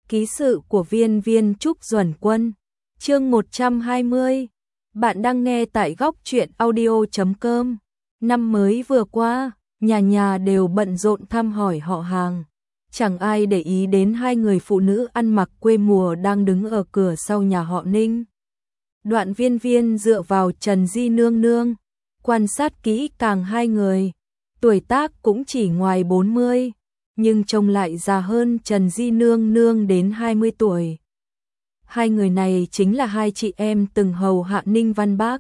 Ký sự của Viên Viên Trúc Duẩn Quân, chương 120. Bạn đang nghe tại góc truyện audio.com. Năm mới vừa qua, nhà nhà đều bận rộn thăm hỏi họ hàng. Chẳng ai để ý đến hai người phụ nữ ăn mặc quê mùa đang đứng ở cửa sau nhà họ Ninh. Đoạn Viên Viên dựa vào Trần Di Nương Nương, quan sát kỹ càng hai người. Tuổi tác cũng chỉ ngoài 40, nhưng trông lại già hơn Trần Di Nương Nương đến 20 tuổi. Hai người này chính là hai chị em từng hầu hạ Ninh Văn Bác.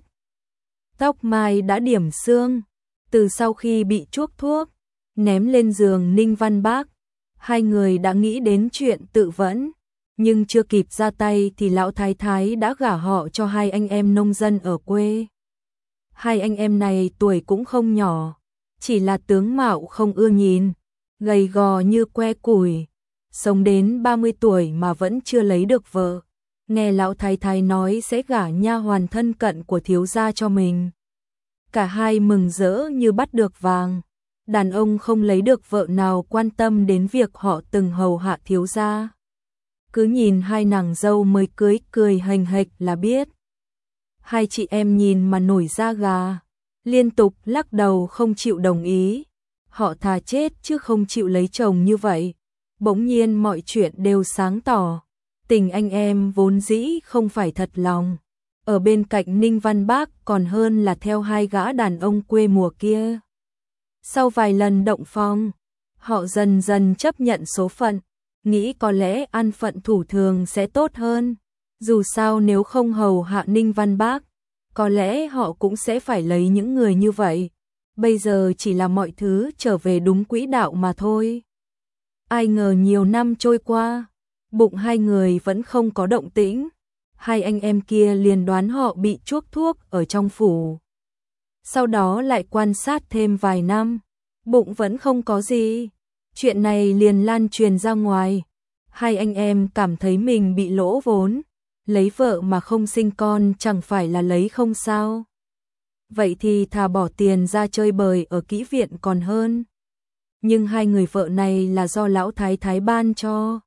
Tóc mai đã điểm xương, từ sau khi bị chuốc thuốc, ném lên giường Ninh Văn Bác, hai người đã nghĩ đến chuyện tự vẫn, nhưng chưa kịp ra tay thì lão thái thái đã gả họ cho hai anh em nông dân ở quê. Hai anh em này tuổi cũng không nhỏ, chỉ là tướng mạo không ưa nhìn, gầy gò như que củi, sống đến 30 tuổi mà vẫn chưa lấy được vợ. Nghe lão thái thái nói sẽ gả nha hoàn thân cận của thiếu gia cho mình. Cả hai mừng rỡ như bắt được vàng. Đàn ông không lấy được vợ nào quan tâm đến việc họ từng hầu hạ thiếu gia. Cứ nhìn hai nàng dâu mới cưới cười hềnh hệch là biết. Hai chị em nhìn mà nổi da gà, liên tục lắc đầu không chịu đồng ý. Họ thà chết chứ không chịu lấy chồng như vậy. Bỗng nhiên mọi chuyện đều sáng tỏ. Tình anh em vốn dĩ không phải thật lòng. Ở bên cạnh Ninh Văn Bác còn hơn là theo hai gã đàn ông quê mùa kia. Sau vài lần động phong, họ dần dần chấp nhận số phận, nghĩ có lẽ an phận thủ thường sẽ tốt hơn. Dù sao nếu không hầu hạ Ninh Văn Bác, có lẽ họ cũng sẽ phải lấy những người như vậy. Bây giờ chỉ là mọi thứ trở về đúng quỹ đạo mà thôi. Ai ngờ nhiều năm trôi qua, bụng hai người vẫn không có động tĩnh. Hai anh em kia liền đoán họ bị chuốc thuốc ở trong phủ. Sau đó lại quan sát thêm vài năm, bụng vẫn không có gì. Chuyện này liền lan truyền ra ngoài. Hai anh em cảm thấy mình bị lỗ vốn. Lấy vợ mà không sinh con chẳng phải là lấy không sao. Vậy thì thà bỏ tiền ra chơi bời ở kỹ viện còn hơn. Nhưng hai người vợ này là do lão thái thái ban cho.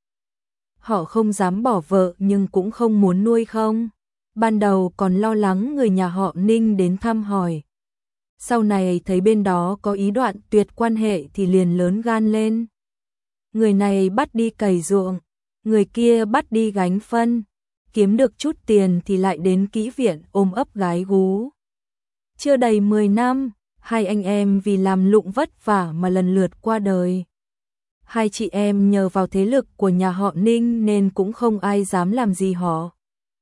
Họ không dám bỏ vợ nhưng cũng không muốn nuôi không. Ban đầu còn lo lắng người nhà họ Ninh đến thăm hỏi. Sau này thấy bên đó có ý đoạn tuyệt quan hệ thì liền lớn gan lên. Người này bắt đi cày ruộng, người kia bắt đi gánh phân. Kiếm được chút tiền thì lại đến kỹ viện ôm ấp gái gú. Chưa đầy 10 năm, hai anh em vì làm lụng vất vả mà lần lượt qua đời. Hai chị em nhờ vào thế lực của nhà họ Ninh nên cũng không ai dám làm gì họ.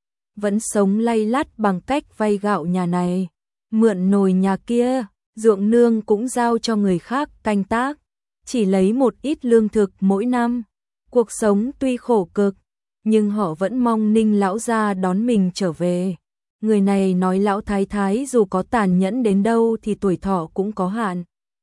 Vẫn sống lay lắt bằng cách vay gạo nhà này, mượn nồi nhà kia, ruộng nương cũng giao cho người khác canh tác, chỉ lấy một ít lương thực mỗi năm. Cuộc sống tuy khổ cực, nhưng họ vẫn mong Ninh lão gia đón mình trở về. Người này nói lão thái thái dù có tàn nhẫn đến đâu thì tuổi thọ cũng có hạn.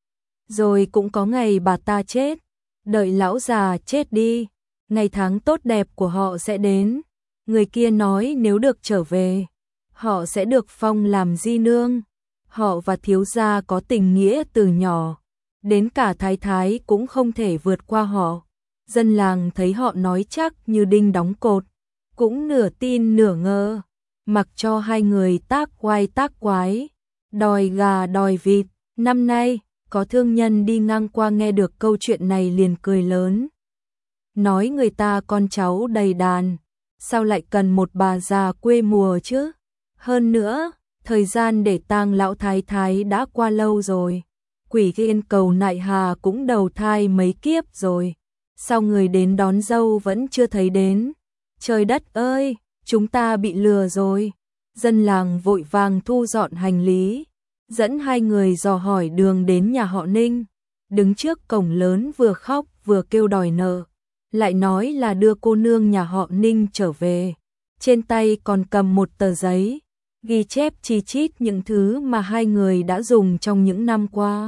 Rồi cũng có ngày bà ta chết. Đợi lão già chết đi, ngày tháng tốt đẹp của họ sẽ đến. Người kia nói nếu được trở về, họ sẽ được phong làm di nương. Họ và thiếu gia có tình nghĩa từ nhỏ, đến cả thái thái cũng không thể vượt qua họ. Dân làng thấy họ nói chắc như đinh đóng cột, cũng nửa tin nửa ngờ, mặc cho hai người tác oai tác quái, đòi gà đòi vịt. Năm nay, có thương nhân đi ngang qua nghe được câu chuyện này liền cười lớn. Nói người ta con cháu đầy đàn, sao lại cần một bà già quê mùa chứ? Hơn nữa, thời gian để tang lão thái thái đã qua lâu rồi. Quỷ Yên Cầu Nại Hà cũng đầu thai mấy kiếp rồi. Sao người đến đón dâu vẫn chưa thấy đến? Trời đất ơi, chúng ta bị lừa rồi. Dân làng vội vàng thu dọn hành lý, dẫn hai người dò hỏi đường đến nhà họ Ninh. Đứng trước cổng lớn vừa khóc vừa kêu đòi nợ, lại nói là đưa cô nương nhà họ Ninh trở về. Trên tay còn cầm một tờ giấy, ghi chép chi chít những thứ mà hai người đã dùng trong những năm qua.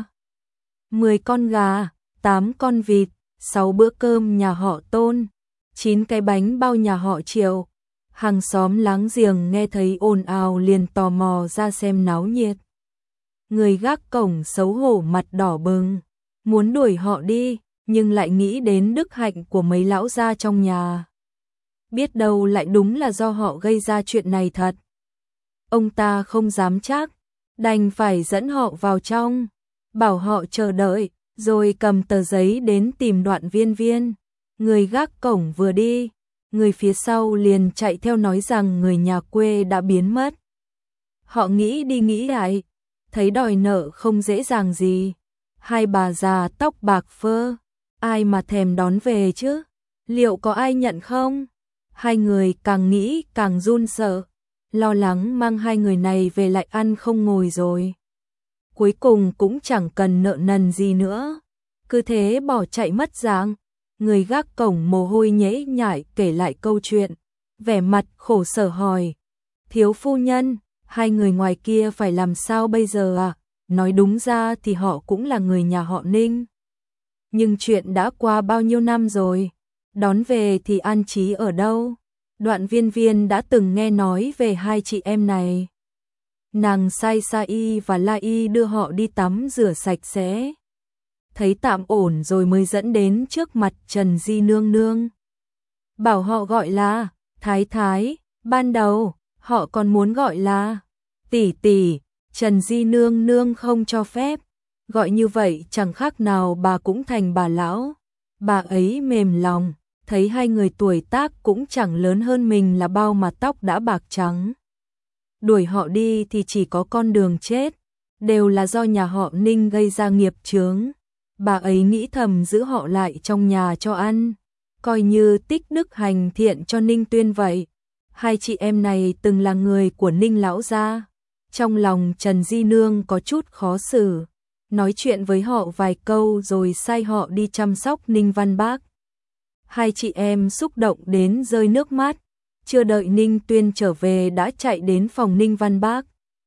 10 con gà, 8 con vịt, 6 bữa cơm nhà họ Tôn, 9 cái bánh bao nhà họ Triệu. Hàng xóm láng giềng nghe thấy ồn ào liền tò mò ra xem náo nhiệt. Người gác cổng xấu hổ mặt đỏ bừng, muốn đuổi họ đi, nhưng lại nghĩ đến đức hạnh của mấy lão gia trong nhà. biết đâu lại đúng là do họ gây ra chuyện này thật. Ông ta không dám chắc, đành phải dẫn họ vào trong, bảo họ chờ đợi, rồi cầm tờ giấy đến tìm Đoạn Viên Viên. Người gác cổng vừa đi, người phía sau liền chạy theo nói rằng người nhà quê đã biến mất. Họ nghĩ đi nghĩ lại, thấy đòi nợ không dễ dàng gì. Hai bà già tóc bạc phơ, ai mà thèm đón về chứ? Liệu có ai nhận không? Hai người càng nghĩ càng run sợ, lo lắng mang hai người này về lại ăn không ngồi rồi. Cuối cùng cũng chẳng cần nợ nần gì nữa, cứ thế bỏ chạy mất dạng. Người gác cổng mồ hôi nhễ nhại kể lại câu chuyện, vẻ mặt khổ sở hỏi: thiếu phu nhân, hai người ngoài kia phải làm sao bây giờ à? Nói đúng ra thì họ cũng là người nhà họ Ninh. Nhưng chuyện đã qua bao nhiêu năm rồi, đón về thì an trí ở đâu? Đoạn Viên Viên đã từng nghe nói về hai chị em này. Nàng sai Sa Y và La Y đưa họ đi tắm rửa sạch sẽ, thấy tạm ổn rồi mới dẫn đến trước mặt Trần Di Nương Nương. Bảo họ gọi là Thái Thái, ban đầu họ còn muốn gọi là tỷ tỷ, Trần Di Nương Nương không cho phép. Gọi như vậy chẳng khác nào bà cũng thành bà lão. Bà ấy mềm lòng, thấy hai người tuổi tác cũng chẳng lớn hơn mình là bao mà tóc đã bạc trắng. Đuổi họ đi thì chỉ có con đường chết, đều là do nhà họ Ninh gây ra nghiệp chướng. Bà ấy nghĩ thầm giữ họ lại trong nhà cho ăn, coi như tích đức hành thiện cho Ninh Tuyên vậy. Hai chị em này từng là người của Ninh lão gia. Trong lòng Trần Di Nương có chút khó xử, nói chuyện với họ vài câu rồi sai họ đi chăm sóc Ninh Văn Bác. Hai chị em xúc động đến rơi nước mắt, chưa đợi Ninh Tuyên trở về đã chạy đến phòng Ninh Văn Bác.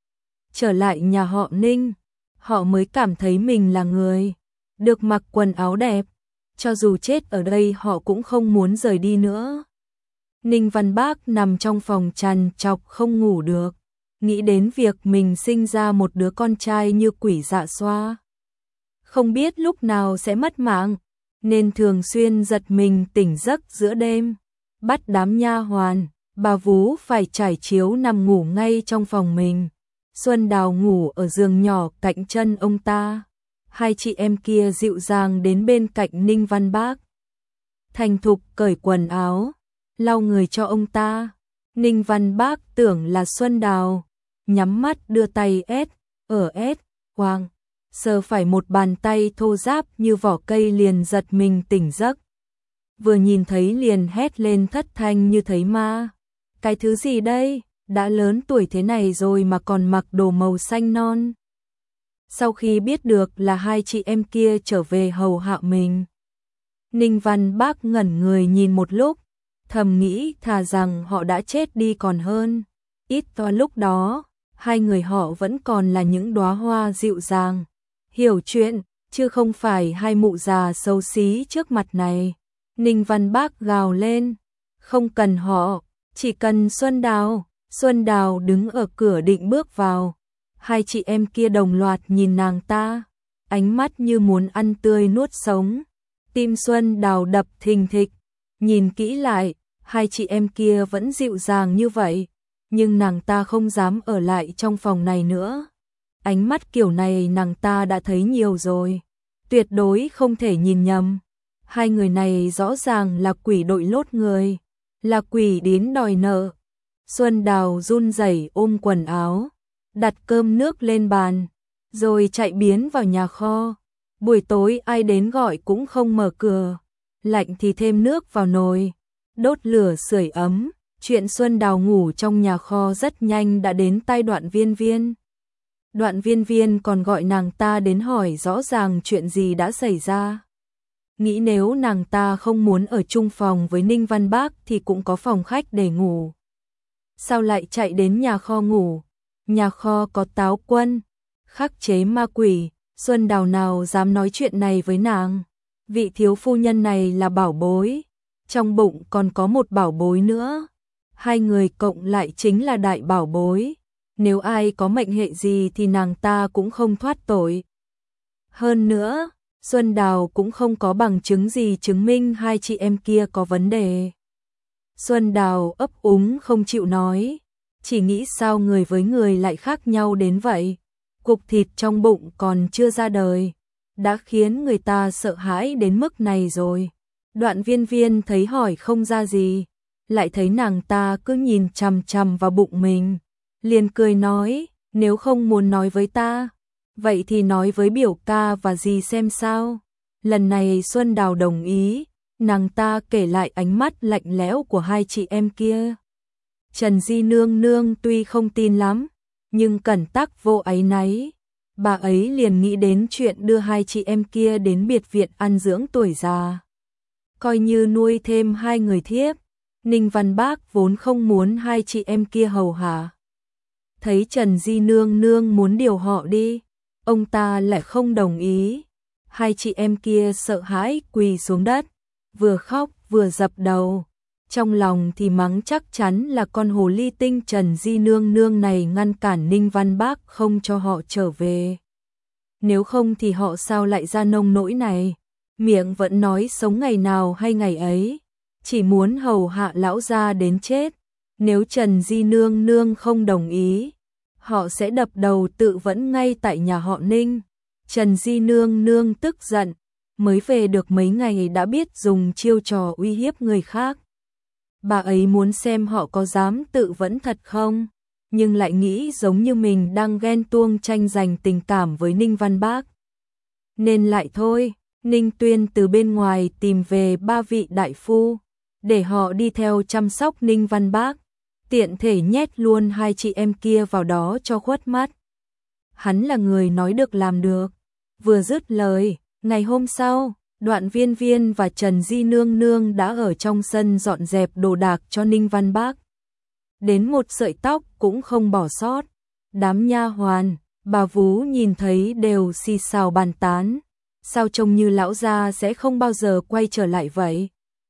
Trở lại nhà họ Ninh, họ mới cảm thấy mình là người được mặc quần áo đẹp, cho dù chết ở đây họ cũng không muốn rời đi nữa. Ninh Văn Bác nằm trong phòng trằn trọc không ngủ được, nghĩ đến việc mình sinh ra một đứa con trai như Quỷ Dạ Xoa, không biết lúc nào sẽ mất mạng, nên thường xuyên giật mình tỉnh giấc giữa đêm, bắt đám nha hoàn, bà vú phải trải chiếu nằm ngủ ngay trong phòng mình. Xuân Đào ngủ ở giường nhỏ cạnh chân ông ta. Hai chị em kia dịu dàng đến bên cạnh Ninh Văn Bác, thành thục cởi quần áo, lau người cho ông ta. Ninh Văn Bác tưởng là Xuân Đào, nhắm mắt đưa tay hoàng, sờ phải một bàn tay thô ráp như vỏ cây liền giật mình tỉnh giấc. Vừa nhìn thấy liền hét lên thất thanh như thấy ma. Cái thứ gì đây, đã lớn tuổi thế này rồi mà còn mặc đồ màu xanh non. Sau khi biết được là hai chị em kia trở về hầu hạ mình, Ninh Văn Bác ngẩn người nhìn một lúc, thầm nghĩ thà rằng họ đã chết đi còn hơn. Ít to lúc đó, hai người họ vẫn còn là những đóa hoa dịu dàng, hiểu chuyện, chứ không phải hai mụ già xấu xí trước mặt này. Ninh Văn Bác gào lên, không cần họ, chỉ cần Xuân Đào. Xuân Đào đứng ở cửa định bước vào. Hai chị em kia đồng loạt nhìn nàng ta, ánh mắt như muốn ăn tươi nuốt sống. Tim Xuân Đào đập thình thịch, nhìn kỹ lại, hai chị em kia vẫn dịu dàng như vậy, nhưng nàng ta không dám ở lại trong phòng này nữa. Ánh mắt kiểu này nàng ta đã thấy nhiều rồi, tuyệt đối không thể nhìn nhầm. Hai người này rõ ràng là quỷ đội lốt người, là quỷ đến đòi nợ. Xuân Đào run rẩy ôm quần áo, đặt cơm nước lên bàn, rồi chạy biến vào nhà kho. Buổi tối ai đến gọi cũng không mở cửa, lạnh thì thêm nước vào nồi, đốt lửa sưởi ấm. Chuyện Xuân Đào ngủ trong nhà kho rất nhanh đã đến tai Đoạn Viên Viên. Đoạn Viên Viên còn gọi nàng ta đến hỏi rõ ràng chuyện gì đã xảy ra. Nghĩ nếu nàng ta không muốn ở chung phòng với Ninh Văn Bác thì cũng có phòng khách để ngủ. Sao lại chạy đến nhà kho ngủ? Nhà kho có táo quân, khắc chế ma quỷ, Xuân Đào nào dám nói chuyện này với nàng. Vị thiếu phu nhân này là bảo bối, trong bụng còn có một bảo bối nữa. Hai người cộng lại chính là đại bảo bối. Nếu ai có mệnh hệ gì thì nàng ta cũng không thoát tội. Hơn nữa, Xuân Đào cũng không có bằng chứng gì chứng minh hai chị em kia có vấn đề. Xuân Đào ấp úng không chịu nói, chỉ nghĩ sao người với người lại khác nhau đến vậy. Cục thịt trong bụng còn chưa ra đời, đã khiến người ta sợ hãi đến mức này rồi. Đoạn Viên Viên thấy hỏi không ra gì, lại thấy nàng ta cứ nhìn chằm chằm vào bụng mình, liền cười nói, nếu không muốn nói với ta, vậy thì nói với biểu ca và dì xem sao. Lần này Xuân Đào đồng ý, nàng ta kể lại ánh mắt lạnh lẽo của hai chị em kia. Trần Di Nương Nương tuy không tin lắm, nhưng cẩn tắc vô áy náy, bà ấy liền nghĩ đến chuyện đưa hai chị em kia đến biệt viện ăn dưỡng tuổi già, coi như nuôi thêm hai người thiếp. Ninh Văn Bác vốn không muốn hai chị em kia hầu hạ, thấy Trần Di Nương Nương muốn điều họ đi, ông ta lại không đồng ý. Hai chị em kia sợ hãi quỳ xuống đất, vừa khóc vừa dập đầu, trong lòng thì mắng chắc chắn là con hồ ly tinh Trần Di Nương Nương này ngăn cản Ninh Văn Bác không cho họ trở về. Nếu không thì họ sao lại ra nông nỗi này, miệng vẫn nói sống ngày nào hay ngày ấy, chỉ muốn hầu hạ lão gia đến chết. Nếu Trần Di Nương Nương không đồng ý, họ sẽ đập đầu tự vẫn ngay tại nhà họ Ninh. Trần Di Nương Nương tức giận, mới về được mấy ngày đã biết dùng chiêu trò uy hiếp người khác. Bà ấy muốn xem họ có dám tự vẫn thật không, nhưng lại nghĩ giống như mình đang ghen tuông tranh giành tình cảm với Ninh Văn Bác. Nên lại thôi, Ninh Tuyên từ bên ngoài tìm về 3 vị đại phu, để họ đi theo chăm sóc Ninh Văn Bác, tiện thể nhét luôn hai chị em kia vào đó cho khuất mắt. Hắn là người nói được làm được. Vừa dứt lời, ngày hôm sau, Đoạn Viên Viên và Trần Di Nương Nương đã ở trong sân dọn dẹp đồ đạc cho Ninh Văn Bác. Đến một sợi tóc cũng không bỏ sót. Đám nha hoàn, bà vú nhìn thấy đều xì xào bàn tán. Sao trông như lão gia sẽ không bao giờ quay trở lại vậy?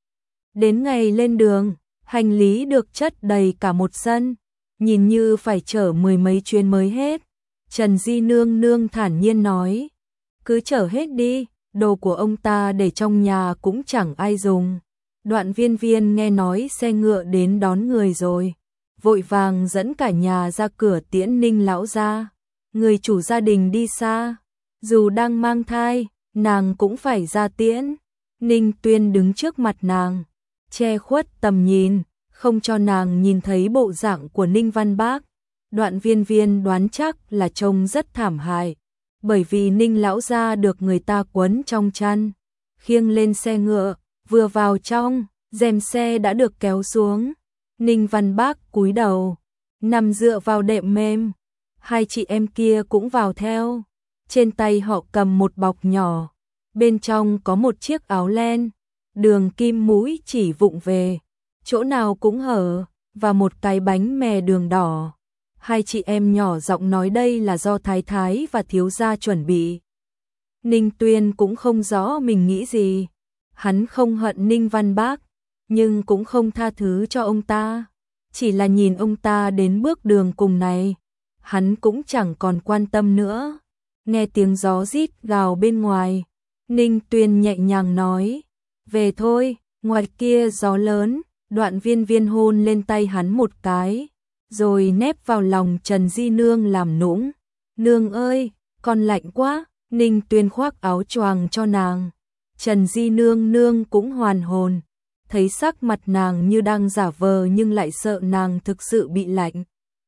Đến ngày lên đường, hành lý được chất đầy cả một sân, nhìn như phải chở 10 mấy chuyến mới hết. Trần Di Nương Nương thản nhiên nói, cứ chở hết đi, đồ của ông ta để trong nhà cũng chẳng ai dùng. Đoạn Viên Viên nghe nói xe ngựa đến đón người rồi, vội vàng dẫn cả nhà ra cửa tiễn Ninh lão gia. Người chủ gia đình đi xa, dù đang mang thai, nàng cũng phải ra tiễn. Ninh Tuyên đứng trước mặt nàng, che khuất tầm nhìn, không cho nàng nhìn thấy bộ dạng của Ninh Văn Bác. Đoạn Viên Viên đoán chắc là trông rất thảm hại, bởi vì Ninh lão gia được người ta quấn trong chăn, khiêng lên xe ngựa, vừa vào trong, rèm xe đã được kéo xuống. Ninh Văn Bác cúi đầu, nằm dựa vào đệm mềm, hai chị em kia cũng vào theo. Trên tay họ cầm một bọc nhỏ, bên trong có một chiếc áo len, đường kim mũi chỉ vụng về, chỗ nào cũng hở, và một cái bánh mè đường đỏ. Hai chị em nhỏ giọng nói đây là do thái thái và thiếu gia chuẩn bị. Ninh Tuyên cũng không rõ mình nghĩ gì. Hắn không hận Ninh Văn Bác, nhưng cũng không tha thứ cho ông ta. Chỉ là nhìn ông ta đến bước đường cùng này, hắn cũng chẳng còn quan tâm nữa. Nghe tiếng gió rít gào bên ngoài, Ninh Tuyên nhẹ nhàng nói, về thôi, ngoài kia gió lớn. Đoạn Viên Viên hôn lên tay hắn một cái, rồi nép vào lòng Trần Di Nương làm nũng. Nương ơi, con lạnh quá. Ninh Tuyên khoác áo choàng cho nàng. Trần Di Nương Nương cũng hoàn hồn, thấy sắc mặt nàng như đang giả vờ nhưng lại sợ nàng thực sự bị lạnh.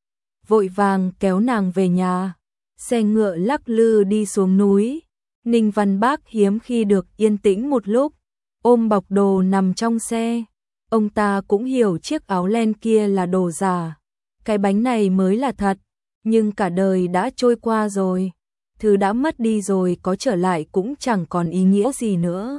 Vội vàng kéo nàng về nhà. Xe ngựa lắc lư đi xuống núi. Ninh Văn Bác hiếm khi được yên tĩnh một lúc, ôm bọc đồ nằm trong xe. Ông ta cũng hiểu chiếc áo len kia là đồ giả, cái bánh này mới là thật, nhưng cả đời đã trôi qua rồi, thứ đã mất đi rồi có trở lại cũng chẳng còn ý nghĩa gì nữa.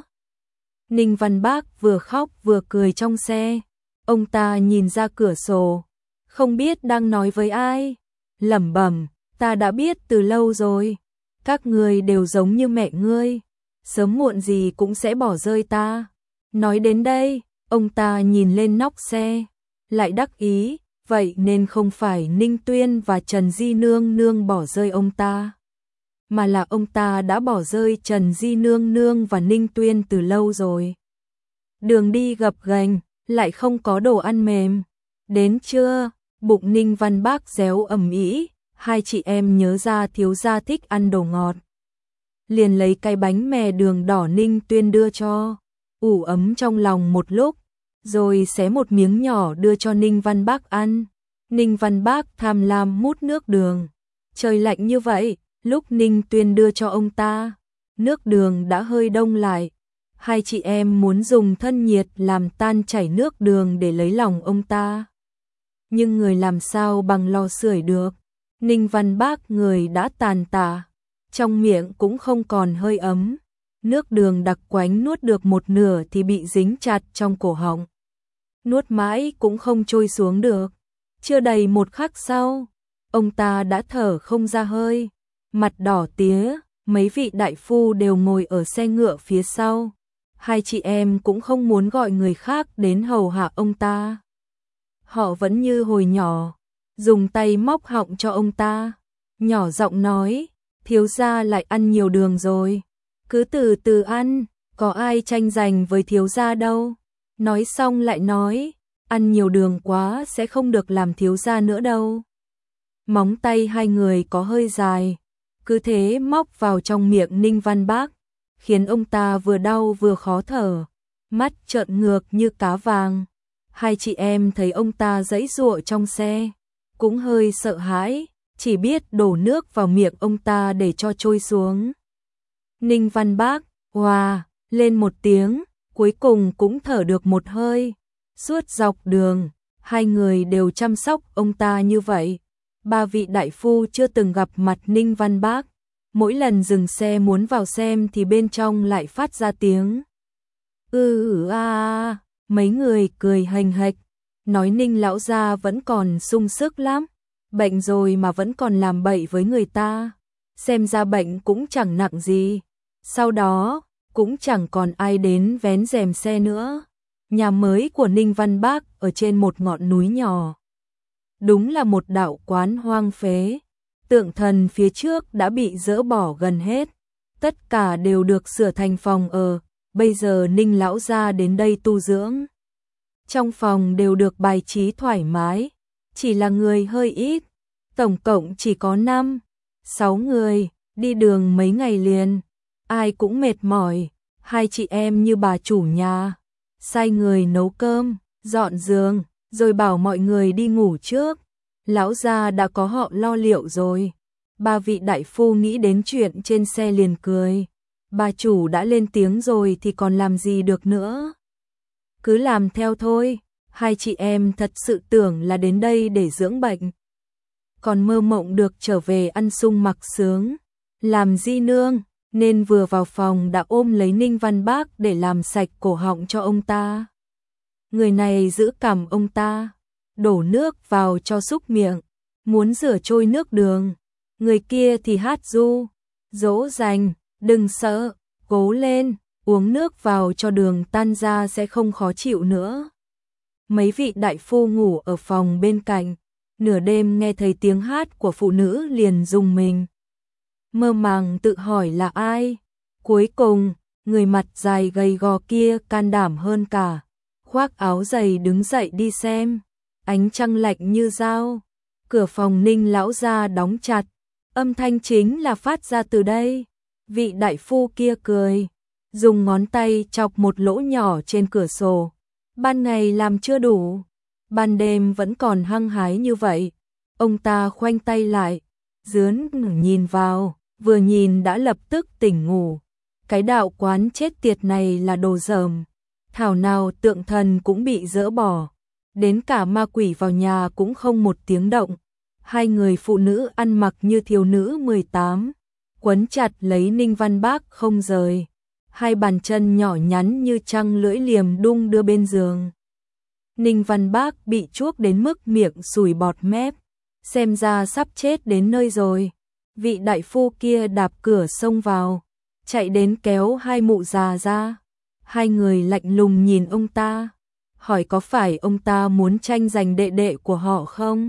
Ninh Văn Bác vừa khóc vừa cười trong xe, ông ta nhìn ra cửa sổ, không biết đang nói với ai, lẩm bẩm, ta đã biết từ lâu rồi, các người đều giống như mẹ ngươi, sớm muộn gì cũng sẽ bỏ rơi ta. Nói đến đây, ông ta nhìn lên nóc xe, lại đắc ý, vậy nên không phải Ninh Tuyên và Trần Di Nương Nương bỏ rơi ông ta, mà là ông ta đã bỏ rơi Trần Di Nương Nương và Ninh Tuyên từ lâu rồi. Đường đi gập ghềnh, lại không có đồ ăn mềm. Đến trưa, bụng Ninh Văn Bác réo ầm ĩ, hai chị em nhớ ra thiếu gia thích ăn đồ ngọt. Liền lấy cái bánh mè đường đỏ Ninh Tuyên đưa cho, ủ ấm trong lòng một lúc, rồi xé một miếng nhỏ đưa cho Ninh Văn Bác ăn. Ninh Văn Bác tham lam mút nước đường. Trời lạnh như vậy, lúc Ninh Tuyên đưa cho ông ta, nước đường đã hơi đông lại. Hai chị em muốn dùng thân nhiệt làm tan chảy nước đường để lấy lòng ông ta. Nhưng người làm sao bằng lò sưởi được. Ninh Văn Bác người đã tàn tạ, trong miệng cũng không còn hơi ấm. Nước đường đặc quánh nuốt được một nửa thì bị dính chặt trong cổ họng. Nuốt mãi cũng không trôi xuống được. Chưa đầy một khắc sau, ông ta đã thở không ra hơi, mặt đỏ tía, mấy vị đại phu đều ngồi ở xe ngựa phía sau. Hai chị em cũng không muốn gọi người khác đến hầu hạ ông ta. Họ vẫn như hồi nhỏ, dùng tay móc họng cho ông ta, nhỏ giọng nói, thiếu gia lại ăn nhiều đường rồi, cứ từ từ ăn, có ai tranh giành với thiếu gia đâu. Nói xong lại nói, ăn nhiều đường quá sẽ không được làm thiếu gia nữa đâu. Móng tay hai người có hơi dài, cứ thế móc vào trong miệng Ninh Văn Bác, khiến ông ta vừa đau vừa khó thở, mắt trợn ngược như cá vàng. Hai chị em thấy ông ta giãy giụa trong xe, cũng hơi sợ hãi, chỉ biết đổ nước vào miệng ông ta để cho trôi xuống. Ninh Văn Bác, oà, lên một tiếng, cuối cùng cũng thở được một hơi. Suốt dọc đường, hai người đều chăm sóc ông ta như vậy. Ba vị đại phu chưa từng gặp mặt Ninh Văn Bác. Mỗi lần dừng xe muốn vào xem thì bên trong lại phát ra tiếng mấy người cười hành hạch, nói Ninh lão gia vẫn còn sung sức lắm, bệnh rồi mà vẫn còn làm bậy với người ta, xem ra bệnh cũng chẳng nặng gì. Sau đó, cũng chẳng còn ai đến vén rèm xe nữa. Nhà mới của Ninh Văn Bác ở trên một ngọn núi nhỏ. Đúng là một đạo quán hoang phế. Tượng thần phía trước đã bị dỡ bỏ gần hết. Tất cả đều được sửa thành phòng ở. Bây giờ Ninh lão gia đến đây tu dưỡng. Trong phòng đều được bài trí thoải mái. Chỉ là người hơi ít. Tổng cộng chỉ có 5, 6 người. Đi đường mấy ngày liền. Ai cũng mệt mỏi. Hai chị em như bà chủ nhà, sai người nấu cơm, dọn giường, rồi bảo mọi người đi ngủ trước. Lão gia đã có họ lo liệu rồi. Ba vị đại phu nghĩ đến chuyện trên xe liền cười. Bà chủ đã lên tiếng rồi thì còn làm gì được nữa. Cứ làm theo thôi. Hai chị em thật sự tưởng là đến đây để dưỡng bệnh, còn mơ mộng được trở về ăn sung mặc sướng, làm di nương. Nên vừa vào phòng đã ôm lấy Ninh Văn Bác để làm sạch cổ họng cho ông ta. Người này giữ cằm ông ta, đổ nước vào cho súc miệng, muốn rửa trôi nước đường. Người kia thì hát ru, dỗ dành, đừng sợ, cố lên, uống nước vào cho đường tan ra sẽ không khó chịu nữa. Mấy vị đại phu ngủ ở phòng bên cạnh, nửa đêm nghe thấy tiếng hát của phụ nữ liền rùng mình. Mơ màng tự hỏi là ai. Cuối cùng, người mặt dài gầy gò kia can đảm hơn cả, khoác áo dày đứng dậy đi xem. Ánh trăng lạnh như dao. Cửa phòng Ninh lão gia đóng chặt. Âm thanh chính là phát ra từ đây. Vị đại phu kia cười, dùng ngón tay chọc một lỗ nhỏ trên cửa sổ. Ban ngày làm chưa đủ, ban đêm vẫn còn hăng hái như vậy. Ông ta khoanh tay lại, dướn nhìn vào, vừa nhìn đã lập tức tỉnh ngủ. Cái đạo quán chết tiệt này là đồ dởm. Thảo nào tượng thần cũng bị dỡ bỏ, đến cả ma quỷ vào nhà cũng không một tiếng động. Hai người phụ nữ ăn mặc như thiếu nữ 18, quấn chặt lấy Ninh Văn Bác không rời. Hai bàn chân nhỏ nhắn như trăng lưỡi liềm đung đưa bên giường. Ninh Văn Bác bị chuốc đến mức miệng sùi bọt mép, xem ra sắp chết đến nơi rồi. Vị đại phu kia đạp cửa xông vào, chạy đến kéo hai mụ già ra. Hai người lạnh lùng nhìn ông ta, hỏi có phải ông ta muốn tranh giành đệ đệ của họ không?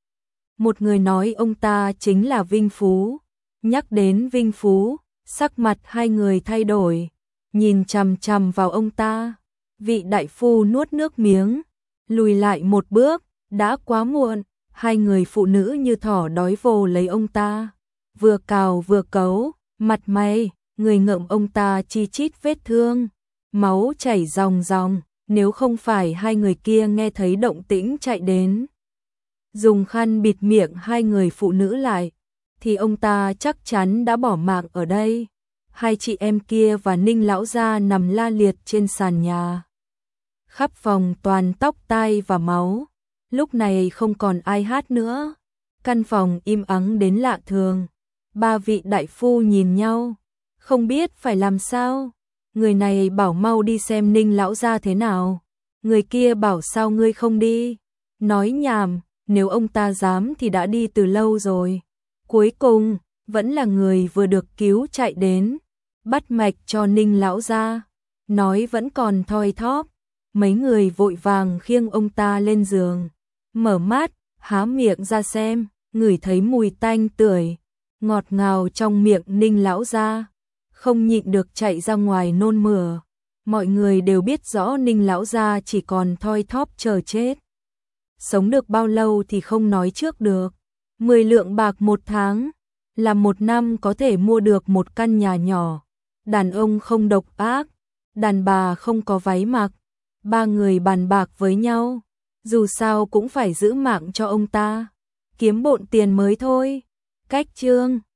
Một người nói ông ta chính là Vinh Phú. Nhắc đến Vinh Phú, sắc mặt hai người thay đổi, nhìn chằm chằm vào ông ta. Vị đại phu nuốt nước miếng, lùi lại một bước, đã quá muộn, hai người phụ nữ như thỏ đói vồ lấy ông ta, vừa cào vừa cấu, mặt mày, người ngợm ông ta chi chít vết thương, máu chảy ròng ròng, nếu không phải hai người kia nghe thấy động tĩnh chạy đến, dùng khăn bịt miệng hai người phụ nữ lại, thì ông ta chắc chắn đã bỏ mạng ở đây. Hai chị em kia và Ninh lão gia nằm la liệt trên sàn nhà. Khắp phòng toàn tóc tai và máu. Lúc này không còn ai hát nữa. Căn phòng im ắng đến lạ thường. Ba vị đại phu nhìn nhau, không biết phải làm sao. Người này bảo mau đi xem Ninh lão gia thế nào. Người kia bảo sao ngươi không đi. Nói nhảm, nếu ông ta dám thì đã đi từ lâu rồi. Cuối cùng, vẫn là người vừa được cứu chạy đến, bắt mạch cho Ninh lão gia, nói vẫn còn thoi thóp. Mấy người vội vàng khiêng ông ta lên giường, mở mắt, há miệng ra xem, ngửi thấy mùi tanh tưởi, ngọt ngào trong miệng Ninh lão gia, không nhịn được chạy ra ngoài nôn mửa. Mọi người đều biết rõ Ninh lão gia chỉ còn thoi thóp chờ chết. Sống được bao lâu thì không nói trước được. 10 lượng bạc một tháng, là một năm có thể mua được một căn nhà nhỏ. Đàn ông không độc ác, đàn bà không có váy mặc. Ba người bàn bạc với nhau, dù sao cũng phải giữ mạng cho ông ta, kiếm bộn tiền mới thôi. Cách chương